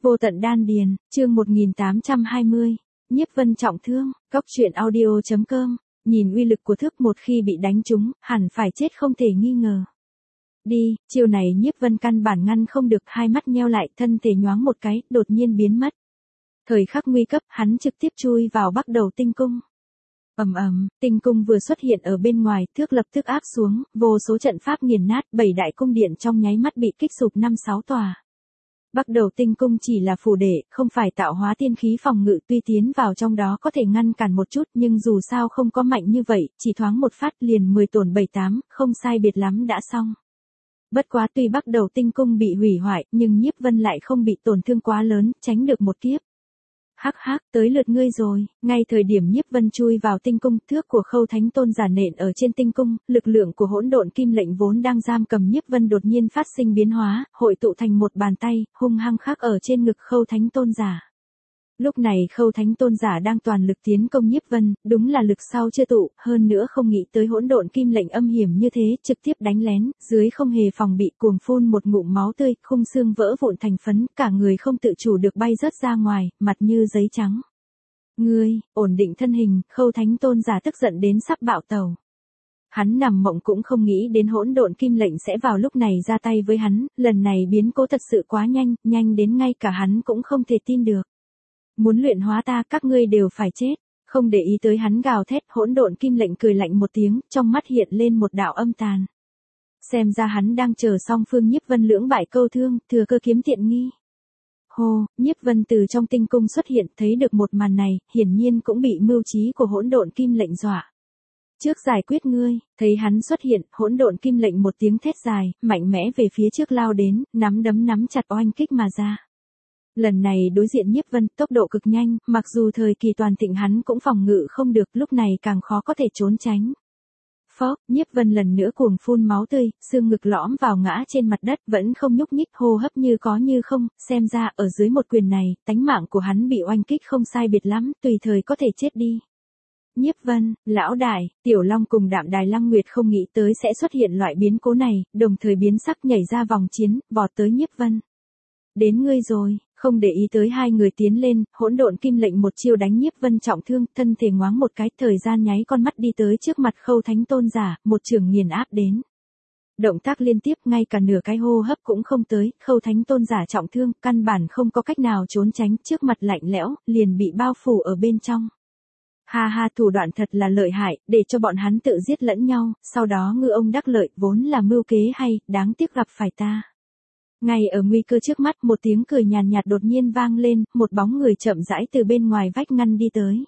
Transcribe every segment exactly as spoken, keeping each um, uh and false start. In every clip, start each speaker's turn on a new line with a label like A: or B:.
A: Vô tận đan điền, chương một nghìn tám trăm hai mươi, Nhiếp Vân trọng thương, Cóc truyện audio chấm com, nhìn uy lực của thức một khi bị đánh trúng, hẳn phải chết không thể nghi ngờ. Đi, chiêu này Nhiếp Vân căn bản ngăn không được, hai mắt nheo lại, thân thể nhoáng một cái, đột nhiên biến mất. Thời khắc nguy cấp, hắn trực tiếp chui vào bắt đầu tinh cung. Ầm ầm, tinh cung vừa xuất hiện ở bên ngoài, thước lập tức áp xuống, vô số trận pháp nghiền nát, bảy đại cung điện trong nháy mắt bị kích sụp năm sáu tòa. Bắt đầu tinh cung chỉ là phù để, không phải tạo hóa tiên khí phòng ngự, tuy tiến vào trong đó có thể ngăn cản một chút nhưng dù sao không có mạnh như vậy, chỉ thoáng một phát liền mười tổn bảy tám, không sai biệt lắm đã xong. Bất quá tuy bắt đầu tinh cung bị hủy hoại nhưng Nhiếp Vân lại không bị tổn thương quá lớn, tránh được một kiếp. Hắc hắc, tới lượt ngươi rồi, ngay thời điểm Nhiếp Vân chui vào tinh cung, thước của Khâu Thánh Tôn giả nện ở trên tinh cung, lực lượng của hỗn độn kim lệnh vốn đang giam cầm Nhiếp Vân đột nhiên phát sinh biến hóa, hội tụ thành một bàn tay, hung hăng khắc ở trên ngực Khâu Thánh Tôn giả. Lúc này Khâu Thánh Tôn giả đang toàn lực tiến công Nhiếp Vân, đúng là lực sau chưa tụ, hơn nữa không nghĩ tới hỗn độn kim lệnh âm hiểm như thế, trực tiếp đánh lén, dưới không hề phòng bị, cuồng phun một ngụm máu tươi, khung xương vỡ vụn thành phấn, cả người không tự chủ được bay rớt ra ngoài, mặt như giấy trắng. Ngươi, ổn định thân hình, Khâu Thánh Tôn giả tức giận đến sắp bạo tàu. Hắn nằm mộng cũng không nghĩ đến hỗn độn kim lệnh sẽ vào lúc này ra tay với hắn, lần này biến cố thật sự quá nhanh, nhanh đến ngay cả hắn cũng không thể tin được. Muốn luyện hóa ta, các ngươi đều phải chết. Không để ý tới hắn gào thét, hỗn độn kim lệnh cười lạnh một tiếng, trong mắt hiện lên một đạo âm tàn. Xem ra hắn đang chờ song phương Nhiếp Vân lưỡng bại câu thương, thừa cơ kiếm tiện nghi. Hô, Nhiếp Vân từ trong tinh cung xuất hiện, thấy được một màn này, hiển nhiên cũng bị mưu trí của hỗn độn kim lệnh dọa. Trước giải quyết ngươi, thấy hắn xuất hiện, hỗn độn kim lệnh một tiếng thét dài, mạnh mẽ về phía trước lao đến, nắm đấm nắm chặt oanh kích mà ra. Lần này đối diện Nhiếp Vân, tốc độ cực nhanh, mặc dù thời kỳ toàn thịnh hắn cũng phòng ngự không được, lúc này càng khó có thể trốn tránh. Phốc, Nhiếp Vân lần nữa cuồng phun máu tươi, xương ngực lõm vào ngã trên mặt đất, vẫn không nhúc nhích, hô hấp như có như không, xem ra ở dưới một quyền này, tánh mạng của hắn bị oanh kích không sai biệt lắm, tùy thời có thể chết đi. Nhiếp Vân, lão đại, Tiểu Long cùng Đạm Đài Lăng Nguyệt không nghĩ tới sẽ xuất hiện loại biến cố này, đồng thời biến sắc nhảy ra vòng chiến, vọt tới Nhiếp Vân. Đến ngươi rồi. Không để ý tới hai người tiến lên, hỗn độn kim lệnh một chiêu đánh Nhiếp Vân trọng thương, thân thể ngoáng một cái, thời gian nháy con mắt đi tới trước mặt Khâu Thánh Tôn giả, một trường nghiền áp đến. Động tác liên tiếp, ngay cả nửa cái hô hấp cũng không tới, Khâu Thánh Tôn giả trọng thương, căn bản không có cách nào trốn tránh, trước mặt lạnh lẽo, liền bị bao phủ ở bên trong. Ha ha, thủ đoạn thật là lợi hại, để cho bọn hắn tự giết lẫn nhau, sau đó ngư ông đắc lợi, vốn là mưu kế hay, đáng tiếc gặp phải ta. Ngay ở nguy cơ trước mắt, một tiếng cười nhàn nhạt đột nhiên vang lên, một bóng người chậm rãi từ bên ngoài vách ngăn đi tới.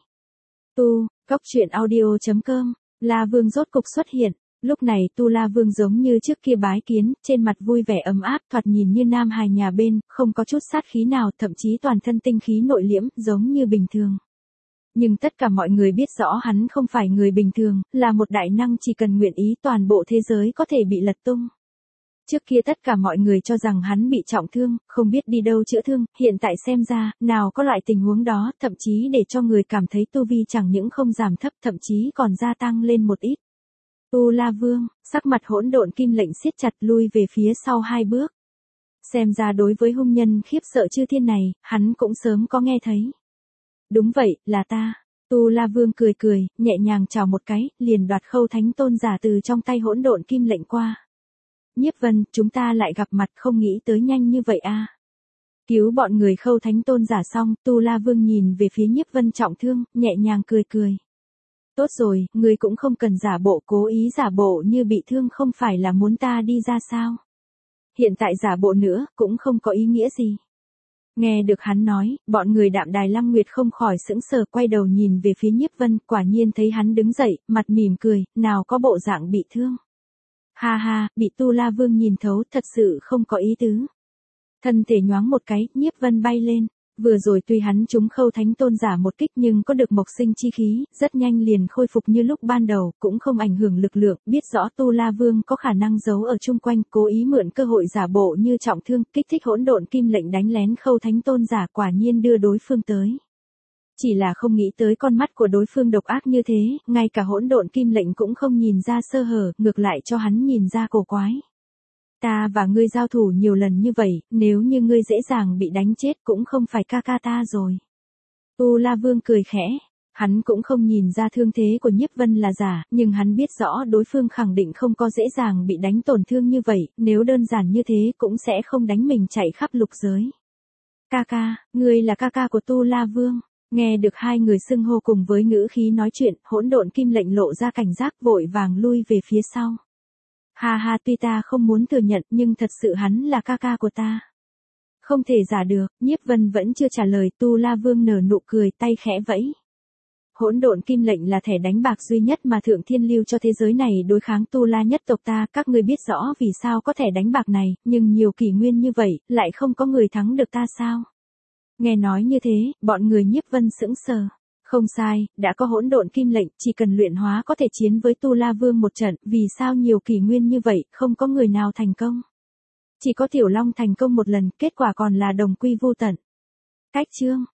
A: Tu, Cóc truyện audio chấm com, La Vương rốt cục xuất hiện, lúc này Tu La Vương giống như trước kia bái kiến, trên mặt vui vẻ ấm áp, thoạt nhìn như nam hài nhà bên, không có chút sát khí nào, thậm chí toàn thân tinh khí nội liễm, giống như bình thường. Nhưng tất cả mọi người biết rõ hắn không phải người bình thường, là một đại năng, chỉ cần nguyện ý toàn bộ thế giới có thể bị lật tung. Trước kia tất cả mọi người cho rằng hắn bị trọng thương, không biết đi đâu chữa thương, hiện tại xem ra, nào có loại tình huống đó, thậm chí để cho người cảm thấy tu vi chẳng những không giảm thấp, thậm chí còn gia tăng lên một ít. Tu La Vương, sắc mặt hỗn độn kim lệnh siết chặt, lui về phía sau hai bước. Xem ra đối với hung nhân khiếp sợ chư thiên này, hắn cũng sớm có nghe thấy. Đúng vậy, là ta. Tu La Vương cười cười, nhẹ nhàng chào một cái, liền đoạt Khâu Thánh Tôn giả từ trong tay hỗn độn kim lệnh qua. Nhiếp Vân, chúng ta lại gặp mặt, không nghĩ tới nhanh như vậy a. Cứu bọn người Khâu Thánh Tôn giả xong, Tu La Vương nhìn về phía Nhiếp Vân trọng thương, nhẹ nhàng cười cười. Tốt rồi, ngươi cũng không cần giả bộ, cố ý giả bộ như bị thương, không phải là muốn ta đi ra sao? Hiện tại giả bộ nữa, cũng không có ý nghĩa gì. Nghe được hắn nói, bọn người Đạm Đài Lăng Nguyệt không khỏi sững sờ, quay đầu nhìn về phía Nhiếp Vân, quả nhiên thấy hắn đứng dậy, mặt mỉm cười, nào có bộ dạng bị thương. Ha ha, bị Tu La Vương nhìn thấu, thật sự không có ý tứ. Thân thể nhoáng một cái, Nhiếp Vân bay lên. Vừa rồi tuy hắn trúng Khâu Thánh Tôn giả một kích nhưng có được mộc sinh chi khí, rất nhanh liền khôi phục như lúc ban đầu, cũng không ảnh hưởng lực lượng, biết rõ Tu La Vương có khả năng giấu ở chung quanh, cố ý mượn cơ hội giả bộ như trọng thương, kích thích hỗn độn kim lệnh đánh lén Khâu Thánh Tôn giả, quả nhiên đưa đối phương tới. Chỉ là không nghĩ tới con mắt của đối phương độc ác như thế, ngay cả hỗn độn kim lệnh cũng không nhìn ra sơ hở, ngược lại cho hắn nhìn ra cổ quái. Ta và ngươi giao thủ nhiều lần như vậy, nếu như ngươi dễ dàng bị đánh chết cũng không phải ca ca ta rồi. Tu La Vương cười khẽ. Hắn cũng không nhìn ra thương thế của Nhiếp Vân là giả, nhưng hắn biết rõ đối phương khẳng định không có dễ dàng bị đánh tổn thương như vậy, nếu đơn giản như thế cũng sẽ không đánh mình chạy khắp lục giới. Ca ca, ngươi là ca ca của Tu La Vương. Nghe được hai người xưng hô cùng với ngữ khí nói chuyện, Hỗn Độn Kim Lệnh lộ ra cảnh giác vội vàng lui về phía sau. Ha ha, tuy ta không muốn thừa nhận nhưng thật sự hắn là ca ca của ta. Không thể giả được, Nhiếp Vân vẫn chưa trả lời, Tu La Vương nở nụ cười, tay khẽ vẫy. Hỗn Độn Kim Lệnh là thẻ đánh bạc duy nhất mà Thượng Thiên lưu cho thế giới này đối kháng Tu La nhất tộc ta, các ngươi biết rõ vì sao có thẻ đánh bạc này, nhưng nhiều kỷ nguyên như vậy, lại không có người thắng được ta sao? Nghe nói như thế, bọn người Nhiếp Vân sững sờ. Không sai, đã có Hỗn Độn Kim Lệnh, chỉ cần luyện hóa có thể chiến với Tu La Vương một trận, vì sao nhiều kỷ nguyên như vậy, không có người nào thành công? Chỉ có Tiểu Long thành công một lần, kết quả còn là đồng quy vô tận. Cách chương